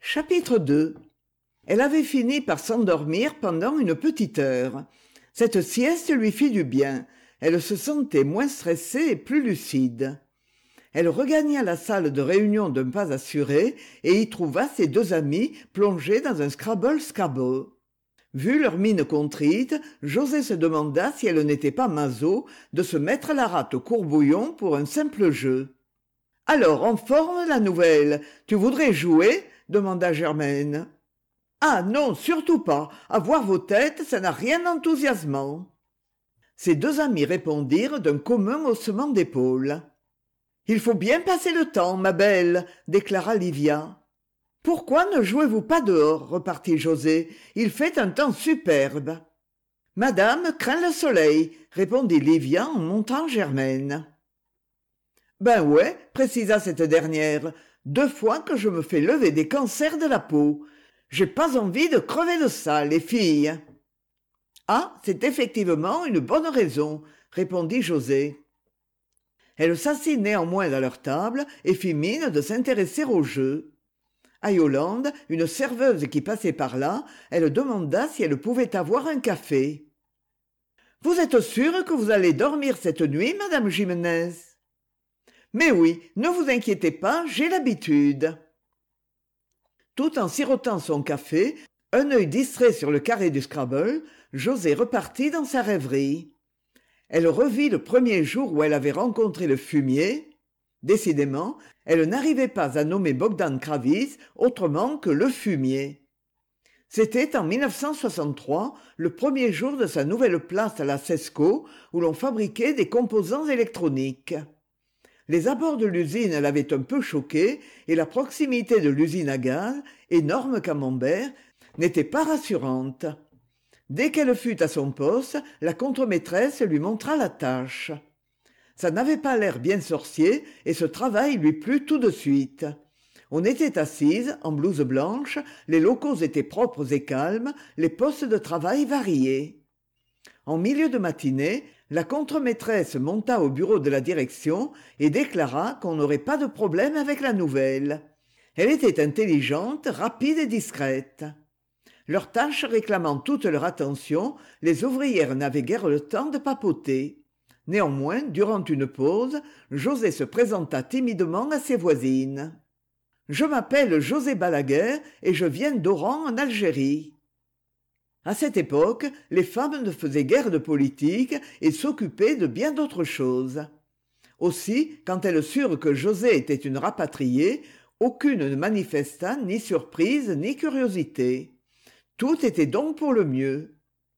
Chapitre 2. Elle avait fini par s'endormir pendant une petite heure. Cette sieste lui fit du bien. Elle se sentait moins stressée et plus lucide. Elle regagna la salle de réunion d'un pas assuré et y trouva ses deux amis plongés dans un Scrabble-Scrabble. Vu leur mine contrite, José se demanda si elle n'était pas maso de se mettre la rate au courbouillon pour un simple jeu. « Alors, en forme, la nouvelle. Tu voudrais jouer ?» demanda Germaine. « Ah non, surtout pas. À voir vos têtes, ça n'a rien d'enthousiasmant. » Ses deux amis répondirent d'un commun haussement d'épaules. « Il faut bien passer le temps, ma belle, » déclara Livia. « Pourquoi ne jouez-vous pas dehors ?» repartit José. « Il fait un temps superbe. »« Madame craint le soleil, » répondit Livia en montrant Germaine. « Ben ouais, » précisa cette dernière, « 2 fois que je me fais lever des cancers de la peau. J'ai pas envie de crever de ça, les filles. »« Ah, c'est effectivement une bonne raison, » répondit José. Elle s'assit néanmoins à leur table et fit mine de s'intéresser au jeu. À Yolande, une serveuse qui passait par là, elle demanda si elle pouvait avoir un café. « Vous êtes sûre que vous allez dormir cette nuit, madame Jiménez ?»« Mais oui, ne vous inquiétez pas, j'ai l'habitude. » Tout en sirotant son café, un œil distrait sur le carré du Scrabble, José repartit dans sa rêverie. Elle revit le premier jour où elle avait rencontré le fumier. Décidément, elle n'arrivait pas à nommer Bogdan Kravis autrement que le fumier. C'était en 1963, le premier jour de sa nouvelle place à la Cesco, où l'on fabriquait des composants électroniques. Les abords de l'usine l'avaient un peu choquée et la proximité de l'usine à gaz, énorme camembert, n'était pas rassurante. Dès qu'elle fut à son poste, la contremaîtresse lui montra la tâche. Ça n'avait pas l'air bien sorcier et ce travail lui plut tout de suite. On était assises, en blouse blanche, les locaux étaient propres et calmes, les postes de travail variés. En milieu de matinée, la contremaîtresse monta au bureau de la direction et déclara qu'on n'aurait pas de problème avec la nouvelle. Elle était intelligente, rapide et discrète. Leurs tâches réclamant toute leur attention, les ouvrières n'avaient guère le temps de papoter. Néanmoins, durant une pause, José se présenta timidement à ses voisines. « Je m'appelle José Balaguer et je viens d'Oran en Algérie. » À cette époque, les femmes ne faisaient guère de politique et s'occupaient de bien d'autres choses. Aussi, quand elles surent que José était une rapatriée, aucune ne manifesta ni surprise ni curiosité. Tout était donc pour le mieux.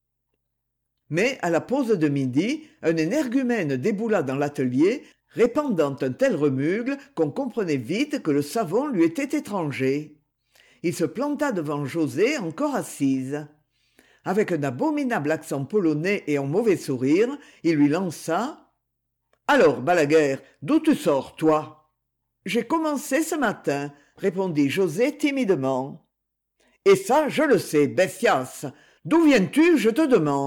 Mais à la pause de midi, un énergumène déboula dans l'atelier, répandant un tel remugl qu'on comprenait vite que le savon lui était étranger. Il se planta devant José, encore assise. Avec un abominable accent polonais et un mauvais sourire, il lui lança « Alors, Balaguer, d'où tu sors, toi ?»« J'ai commencé ce matin, » répondit José timidement. « Et ça, je le sais, bestias. D'où viens-tu, je te demande ?»«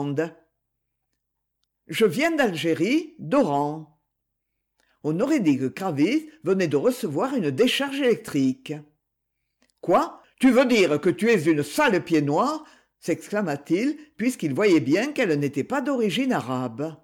Je viens d'Algérie, d'Oran. » On aurait dit que Kravis venait de recevoir une décharge électrique. « Quoi ? Tu veux dire que tu es une sale pied noir ?» s'exclama-t-il, puisqu'il voyait bien qu'elle n'était pas d'origine arabe.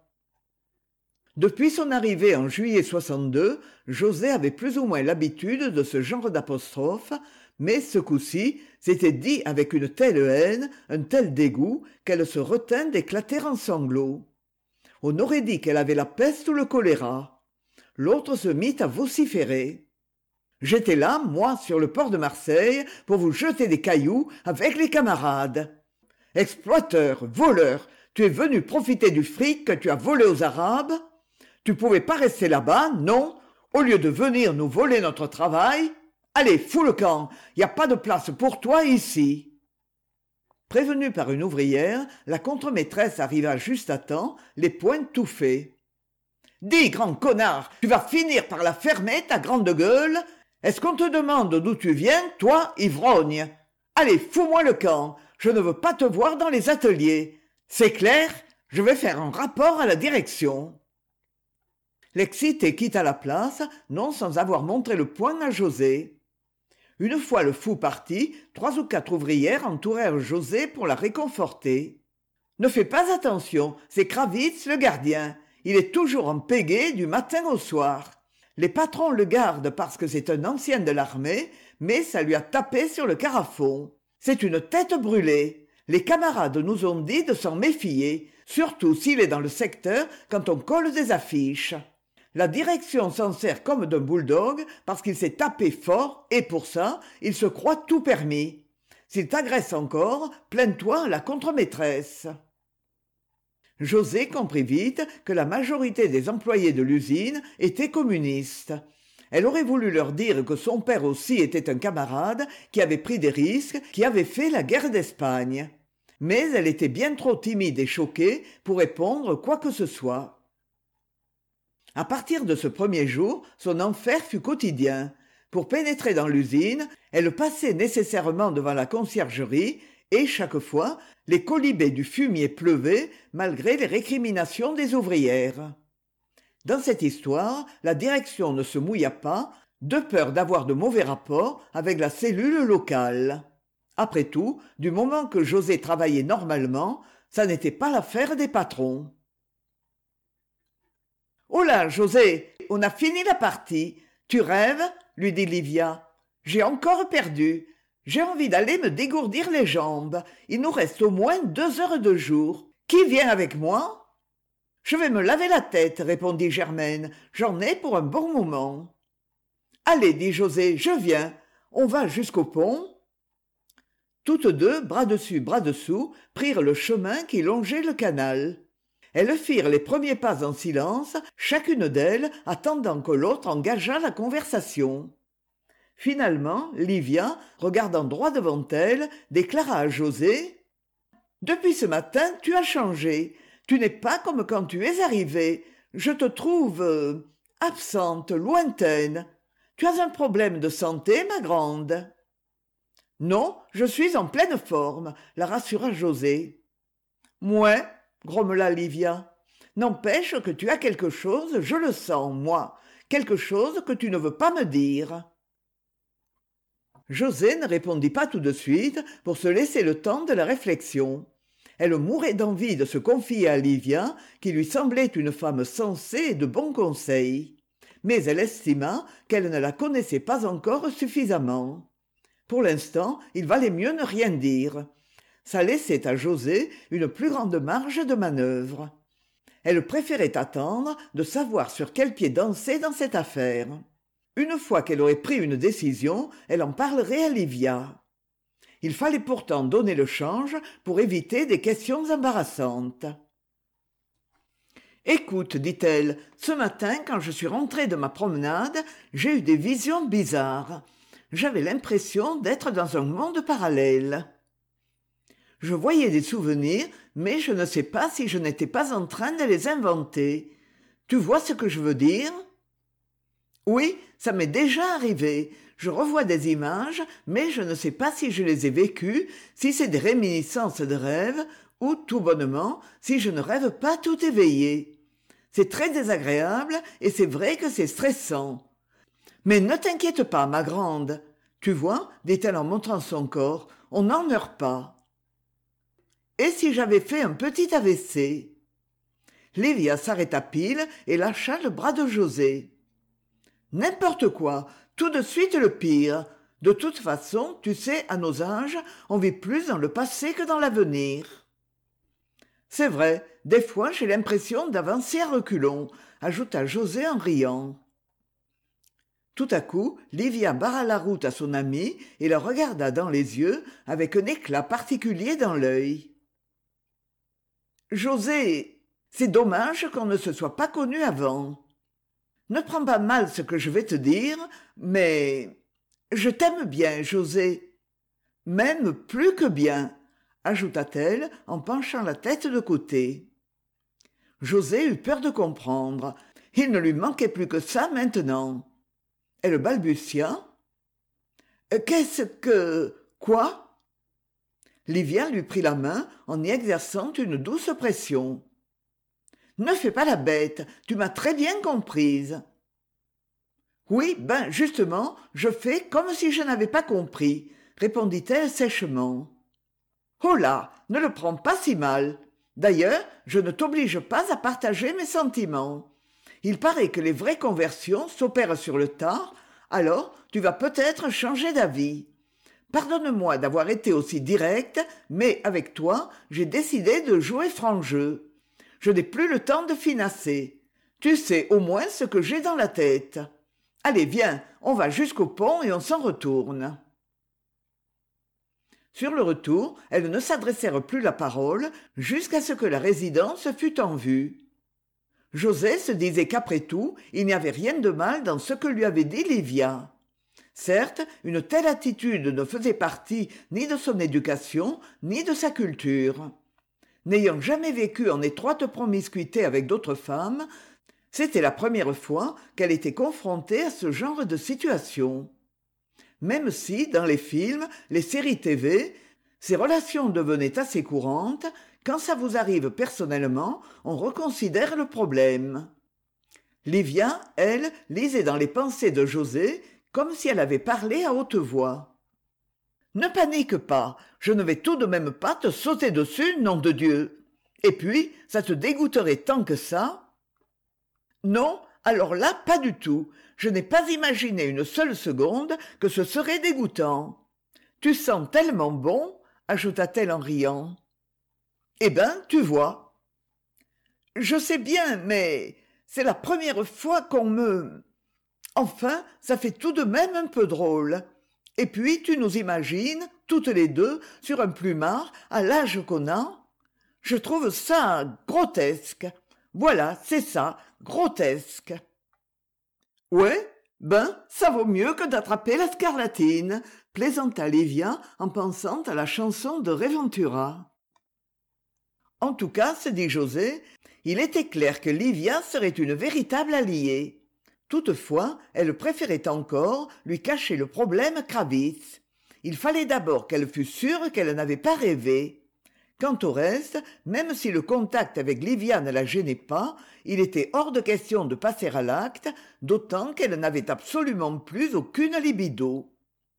Depuis son arrivée en juillet 62, José avait plus ou moins l'habitude de ce genre d'apostrophe, mais ce coup-ci, c'était dit avec une telle haine, un tel dégoût, qu'elle se retint d'éclater en sanglots. On aurait dit qu'elle avait la peste ou le choléra. L'autre se mit à vociférer. « J'étais là, moi, sur le port de Marseille, pour vous jeter des cailloux avec les camarades. Exploiteur, voleur, tu es venu profiter du fric que tu as volé aux Arabes? Tu pouvais pas rester là-bas, non? Au lieu de venir nous voler notre travail? Allez, fous le camp, y a pas de place pour toi ici. » Prévenue par une ouvrière, la contremaîtresse arriva juste à temps, les poings tout faits. « Dis, grand connard, tu vas finir par la fermer, ta grande gueule? Est-ce qu'on te demande d'où tu viens, toi, ivrogne? Allez, fous-moi le camp, je ne veux pas te voir dans les ateliers. C'est clair? Je vais faire un rapport à la direction. » L'excité quitta la place, non sans avoir montré le poing à José. Une fois le fou parti, 3 ou 4 ouvrières entourèrent José pour la réconforter. « Ne fais pas attention, c'est Kravitz le gardien. Il est toujours en pagaie du matin au soir. Les patrons le gardent parce que c'est un ancien de l'armée, mais ça lui a tapé sur le carafon. C'est une tête brûlée. Les camarades nous ont dit de s'en méfier, surtout s'il est dans le secteur quand on colle des affiches. La direction s'en sert comme d'un bulldog parce qu'il s'est tapé fort et pour ça, il se croit tout permis. S'il t'agresse encore, plains-toi à la contremaîtresse. » José comprit vite que la majorité des employés de l'usine étaient communistes. Elle aurait voulu leur dire que son père aussi était un camarade qui avait pris des risques, qui avait fait la guerre d'Espagne. Mais elle était bien trop timide et choquée pour répondre quoi que ce soit. À partir de ce premier jour, son enfer fut quotidien. Pour pénétrer dans l'usine, elle passait nécessairement devant la conciergerie et, chaque fois, les colibés du fumier pleuvaient malgré les récriminations des ouvrières. Dans cette histoire, la direction ne se mouilla pas, de peur d'avoir de mauvais rapports avec la cellule locale. Après tout, du moment que José travaillait normalement, ça n'était pas l'affaire des patrons. « Oh là, José, on a fini la partie. Tu rêves ?» lui dit Livia. « J'ai encore perdu. J'ai envie d'aller me dégourdir les jambes. Il nous reste au moins 2 heures de jour. Qui vient avec moi ?»« Je vais me laver la tête, » répondit Germaine. « J'en ai pour un bon moment. »« Allez, dit José, je viens. On va jusqu'au pont. » Toutes deux, bras dessus, bras dessous, prirent le chemin qui longeait le canal. Elles firent les premiers pas en silence, chacune d'elles attendant que l'autre engageât la conversation. Finalement, Livia, regardant droit devant elle, déclara à José « Depuis ce matin, tu as changé. Tu n'es pas comme quand tu es arrivée. Je te trouve absente, lointaine. Tu as un problème de santé, ma grande ?» « Non, je suis en pleine forme, » la rassura José. « Mouais, » grommela Livia. « N'empêche que tu as quelque chose, je le sens, moi, quelque chose que tu ne veux pas me dire. » José ne répondit pas tout de suite pour se laisser le temps de la réflexion. Elle mourait d'envie de se confier à Livia, qui lui semblait une femme sensée et de bon conseil. Mais elle estima qu'elle ne la connaissait pas encore suffisamment. Pour l'instant, il valait mieux ne rien dire. Ça laissait à José une plus grande marge de manœuvre. Elle préférait attendre de savoir sur quel pied danser dans cette affaire. Une fois qu'elle aurait pris une décision, elle en parlerait à Livia. Il fallait pourtant donner le change pour éviter des questions embarrassantes. « Écoute, dit-elle, ce matin, quand je suis rentrée de ma promenade, j'ai eu des visions bizarres. J'avais l'impression d'être dans un monde parallèle. Je voyais des souvenirs, mais je ne sais pas si je n'étais pas en train de les inventer. Tu vois ce que je veux dire ? Oui, ça m'est déjà arrivé. Je revois des images, mais je ne sais pas si je les ai vécues, si c'est des réminiscences de rêves, ou, tout bonnement, si je ne rêve pas tout éveillé. C'est très désagréable, et c'est vrai que c'est stressant. Mais ne t'inquiète pas, ma grande. Tu vois, dit-elle en montrant son corps, on n'en meurt pas. Et si j'avais fait un petit AVC ? Livia s'arrêta pile et lâcha le bras de José. N'importe quoi, tout de suite le pire. De toute façon, tu sais, à nos âges, on vit plus dans le passé que dans l'avenir. C'est vrai, des fois j'ai l'impression d'avancer à reculons, ajouta José en riant. Tout à coup, Livia barra la route à son amie et la regarda dans les yeux avec un éclat particulier dans l'œil. « José, c'est dommage qu'on ne se soit pas connus avant. Ne prends pas mal ce que je vais te dire, mais je t'aime bien, José. Même plus que bien, » ajouta-t-elle en penchant la tête de côté. José eut peur de comprendre. Il ne lui manquait plus que ça maintenant. Elle balbutia. « Qu'est-ce que... quoi ?» Livia lui prit la main en y exerçant une douce pression. « Ne fais pas la bête, tu m'as très bien comprise. » « Oui, ben justement, je fais comme si je n'avais pas compris, répondit-elle sèchement. Oh là, ne le prends pas si mal. D'ailleurs, je ne t'oblige pas à partager mes sentiments. Il paraît que les vraies conversions s'opèrent sur le tard, alors tu vas peut-être changer d'avis. Pardonne-moi d'avoir été aussi direct, mais avec toi, j'ai décidé de jouer franc jeu. Je n'ai plus le temps de finasser. Tu sais au moins ce que j'ai dans la tête. Allez, viens, on va jusqu'au pont et on s'en retourne. Sur le retour, elles ne s'adressèrent plus la parole jusqu'à ce que la résidence fût en vue. José se disait qu'après tout, il n'y avait rien de mal dans ce que lui avait dit Livia. Certes, une telle attitude ne faisait partie ni de son éducation, ni de sa culture. N'ayant jamais vécu en étroite promiscuité avec d'autres femmes, c'était la première fois qu'elle était confrontée à ce genre de situation. Même si, dans les films, les séries TV, ces relations devenaient assez courantes, quand ça vous arrive personnellement, on reconsidère le problème. Livia, elle, lisait dans les pensées de José comme si elle avait parlé à haute voix. « Ne panique pas, je ne vais tout de même pas te sauter dessus, nom de Dieu. Et puis, ça te dégoûterait tant que ça ?» Non, alors là, pas du tout. Je n'ai pas imaginé une seule seconde que ce serait dégoûtant. Tu sens tellement bon, ajouta-t-elle en riant. Eh ben, tu vois. Je sais bien, mais c'est la première fois qu'on me... Enfin, ça fait tout de même un peu drôle. Et puis, tu nous imagines, toutes les deux, sur un plumard, à l'âge qu'on a. Je trouve ça grotesque. Voilà, c'est ça, grotesque. Ouais, ben, ça vaut mieux que d'attraper la scarlatine, plaisanta Livia en pensant à la chanson de Réventura. En tout cas, se dit José, il était clair que Livia serait une véritable alliée. Toutefois, elle préférait encore lui cacher le problème Kravitz. Il fallait d'abord qu'elle fût sûre qu'elle n'avait pas rêvé. Quant au reste, même si le contact avec Livia ne la gênait pas, il était hors de question de passer à l'acte, d'autant qu'elle n'avait absolument plus aucune libido.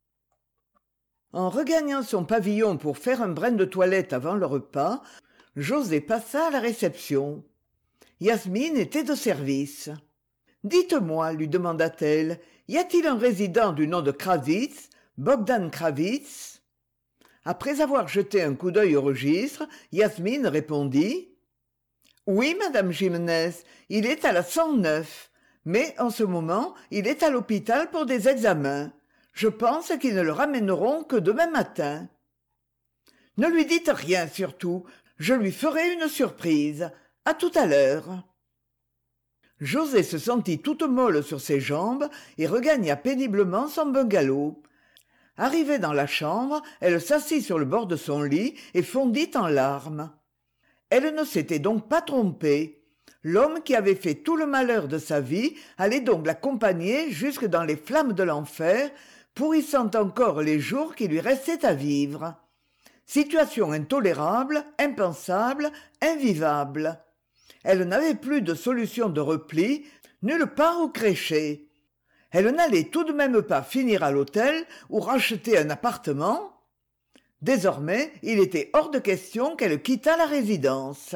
En regagnant son pavillon pour faire un brin de toilette avant le repas, José passa à la réception. Yasmine était de service. « Dites-moi, lui demanda-t-elle, y a-t-il un résident du nom de Kravitz, Bogdan Kravitz ?» Après avoir jeté un coup d'œil au registre, Yasmine répondit « Oui, madame Jimenez, il est à la 109, mais en ce moment, il est à l'hôpital pour des examens. Je pense qu'ils ne le ramèneront que demain matin. » « Ne lui dites rien surtout, je lui ferai une surprise. À tout à l'heure. » José se sentit toute molle sur ses jambes et regagna péniblement son bungalow. Arrivée dans la chambre, elle s'assit sur le bord de son lit et fondit en larmes. Elle ne s'était donc pas trompée. L'homme qui avait fait tout le malheur de sa vie allait donc l'accompagner jusque dans les flammes de l'enfer, pourrissant encore les jours qui lui restaient à vivre. Situation intolérable, impensable, invivable. Elle n'avait plus de solution de repli, nulle part où crécher. Elle n'allait tout de même pas finir à l'hôtel ou racheter un appartement. Désormais, il était hors de question qu'elle quittât la résidence.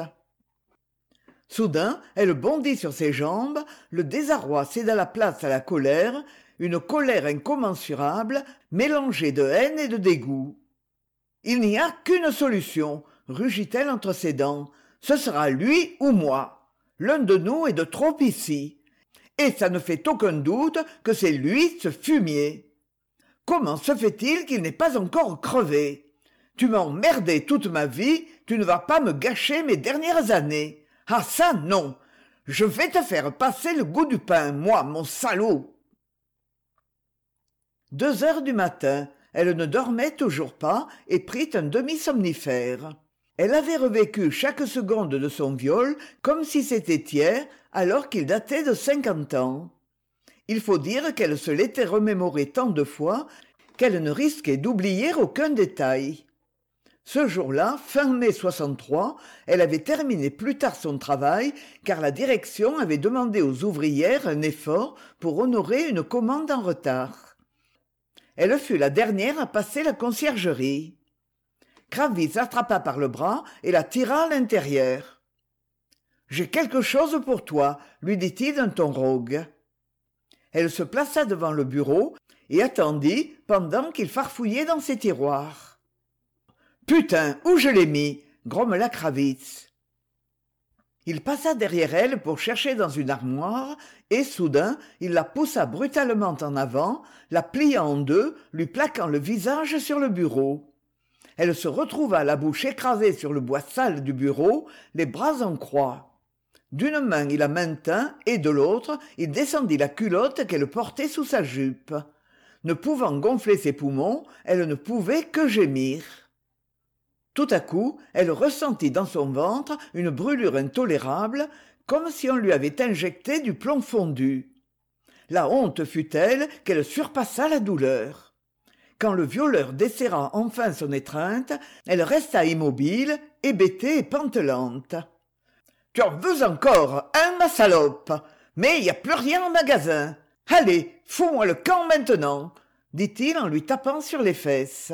Soudain, elle bondit sur ses jambes, le désarroi céda la place à la colère, une colère incommensurable, mélangée de haine et de dégoût. « Il n'y a qu'une solution, » rugit-elle entre ses dents. « Ce sera lui ou moi. L'un de nous est de trop ici. Et ça ne fait aucun doute que c'est lui, ce fumier. Comment se fait-il qu'il n'ait pas encore crevé? Tu m'as emmerdé toute ma vie, tu ne vas pas me gâcher mes dernières années. Ah ça, non! Je vais te faire passer le goût du pain, moi, mon salaud !» 2 heures du matin, elle ne dormait toujours pas et prit un demi-somnifère. Elle avait revécu chaque seconde de son viol comme si c'était hier, alors qu'il datait de 50 ans. Il faut dire qu'elle se l'était remémoré tant de fois qu'elle ne risquait d'oublier aucun détail. Ce jour-là, fin mai 63, elle avait terminé plus tard son travail car la direction avait demandé aux ouvrières un effort pour honorer une commande en retard. Elle fut la dernière à passer la conciergerie. Kravitz l'attrapa par le bras et la tira à l'intérieur. « J'ai quelque chose pour toi, lui dit-il d'un ton rogue. Elle se plaça devant le bureau et attendit pendant qu'il farfouillait dans ses tiroirs. « Putain, où je l'ai mis ?» grommela Kravitz. Il passa derrière elle pour chercher dans une armoire et soudain il la poussa brutalement en avant, la plia en deux, lui plaquant le visage sur le bureau. Elle se retrouva la bouche écrasée sur le bois sale du bureau, les bras en croix. D'une main il la maintint et de l'autre il descendit la culotte qu'elle portait sous sa jupe. Ne pouvant gonfler ses poumons, elle ne pouvait que gémir. Tout à coup, elle ressentit dans son ventre une brûlure intolérable, comme si on lui avait injecté du plomb fondu. La honte fut telle qu'elle surpassa la douleur. Quand le violeur desserra enfin son étreinte, elle resta immobile, hébétée et pantelante. « Tu en veux encore, hein, ma salope ? Mais il n'y a plus rien en magasin. Allez, fous-moi le camp maintenant !» dit-il en lui tapant sur les fesses.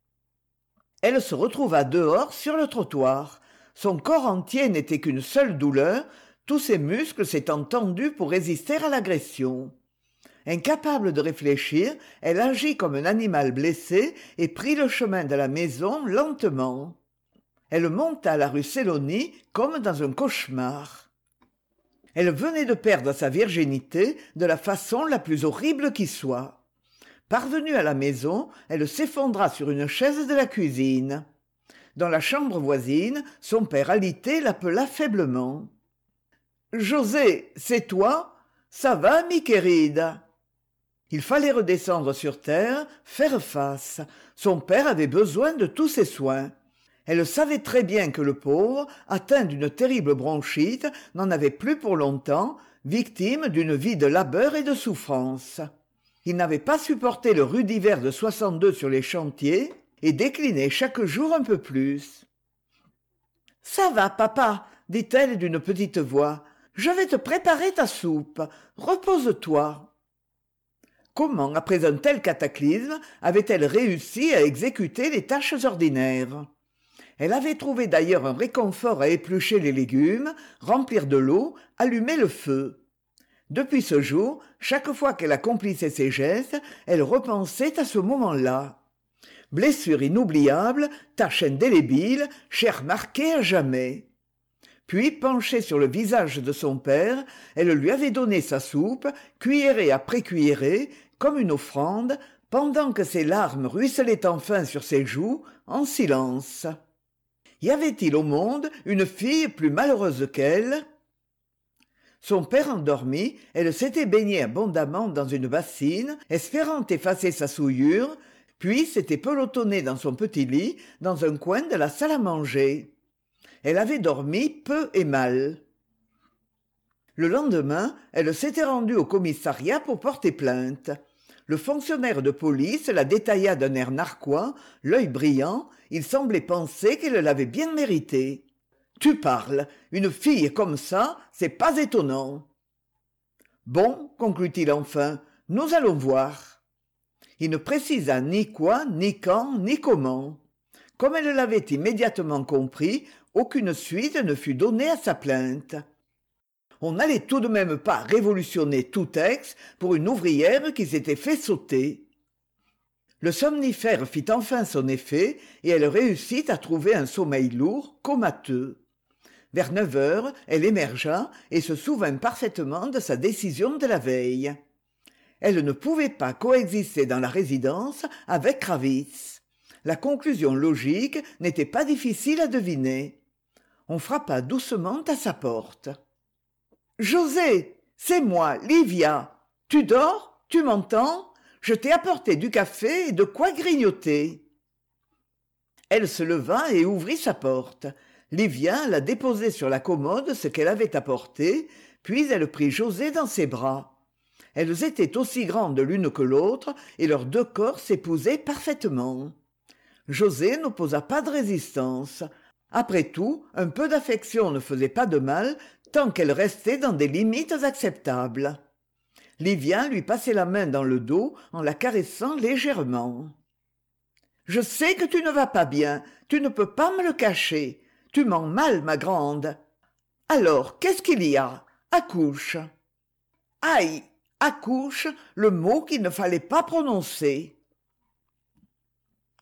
Elle se retrouva dehors sur le trottoir. Son corps entier n'était qu'une seule douleur, tous ses muscles s'étant tendus pour résister à l'agression. Incapable de réfléchir, elle agit comme un animal blessé et prit le chemin de la maison lentement. Elle monta la rue Sélonie comme dans un cauchemar. Elle venait de perdre sa virginité de la façon la plus horrible qui soit. Parvenue à la maison, elle s'effondra sur une chaise de la cuisine. Dans la chambre voisine, son père alité l'appela faiblement. « José, c'est toi ? Ça va, mi querida ?» Il fallait redescendre sur terre, faire face. Son père avait besoin de tous ses soins. Elle savait très bien que le pauvre, atteint d'une terrible bronchite, n'en avait plus pour longtemps, victime d'une vie de labeur et de souffrance. Il n'avait pas supporté le rude hiver de 62 sur les chantiers et déclinait chaque jour un peu plus. « Ça va, papa, dit-elle d'une petite voix. Je vais te préparer ta soupe. Repose-toi. » Comment, après un tel cataclysme, avait-elle réussi à exécuter les tâches ordinaires ? Elle avait trouvé d'ailleurs un réconfort à éplucher les légumes, remplir de l'eau, allumer le feu. Depuis ce jour, chaque fois qu'elle accomplissait ces gestes, elle repensait à ce moment-là. Blessure inoubliable, tâche indélébile, chair marquée à jamais. Puis, penchée sur le visage de son père, elle lui avait donné sa soupe, cuillerée après cuillerée, comme une offrande, pendant que ses larmes ruisselaient enfin sur ses joues, en silence. Y avait-il au monde une fille plus malheureuse qu'elle ? Son père endormi, elle s'était baignée abondamment dans une bassine, espérant effacer sa souillure, puis s'était pelotonnée dans son petit lit, dans un coin de la salle à manger. Elle avait dormi peu et mal. Le lendemain, elle s'était rendue au commissariat pour porter plainte. Le fonctionnaire de police la détailla d'un air narquois, l'œil brillant, il semblait penser qu'elle l'avait bien mérité. « Tu parles, une fille comme ça, c'est pas étonnant. »« Bon, conclut-il enfin, nous allons voir. » Il ne précisa ni quoi, ni quand, ni comment. Comme elle l'avait immédiatement compris, aucune suite ne fut donnée à sa plainte. On n'allait tout de même pas révolutionner tout Aix pour une ouvrière qui s'était fait sauter. Le somnifère fit enfin son effet et elle réussit à trouver un sommeil lourd, comateux. Vers 9 heures, elle émergea et se souvint parfaitement de sa décision de la veille. Elle ne pouvait pas coexister dans la résidence avec Kravitz. La conclusion logique n'était pas difficile à deviner. On frappa doucement à sa porte. « José, c'est moi, Livia. Tu dors ? Tu m'entends ? Je t'ai apporté du café et de quoi grignoter. » Elle se leva et ouvrit sa porte. Livia alla déposer sur la commode ce qu'elle avait apporté, puis elle prit José dans ses bras. Elles étaient aussi grandes l'une que l'autre, et leurs deux corps s'épousaient parfaitement. José n'opposa pas de résistance. Après tout, un peu d'affection ne faisait pas de mal tant qu'elle restait dans des limites acceptables. Livien lui passait la main dans le dos en la caressant légèrement. « Je sais que tu ne vas pas bien, tu ne peux pas me le cacher. Tu mens mal, ma grande. Alors, qu'est-ce qu'il y a? Accouche. » Aïe! Accouche, le mot qu'il ne fallait pas prononcer.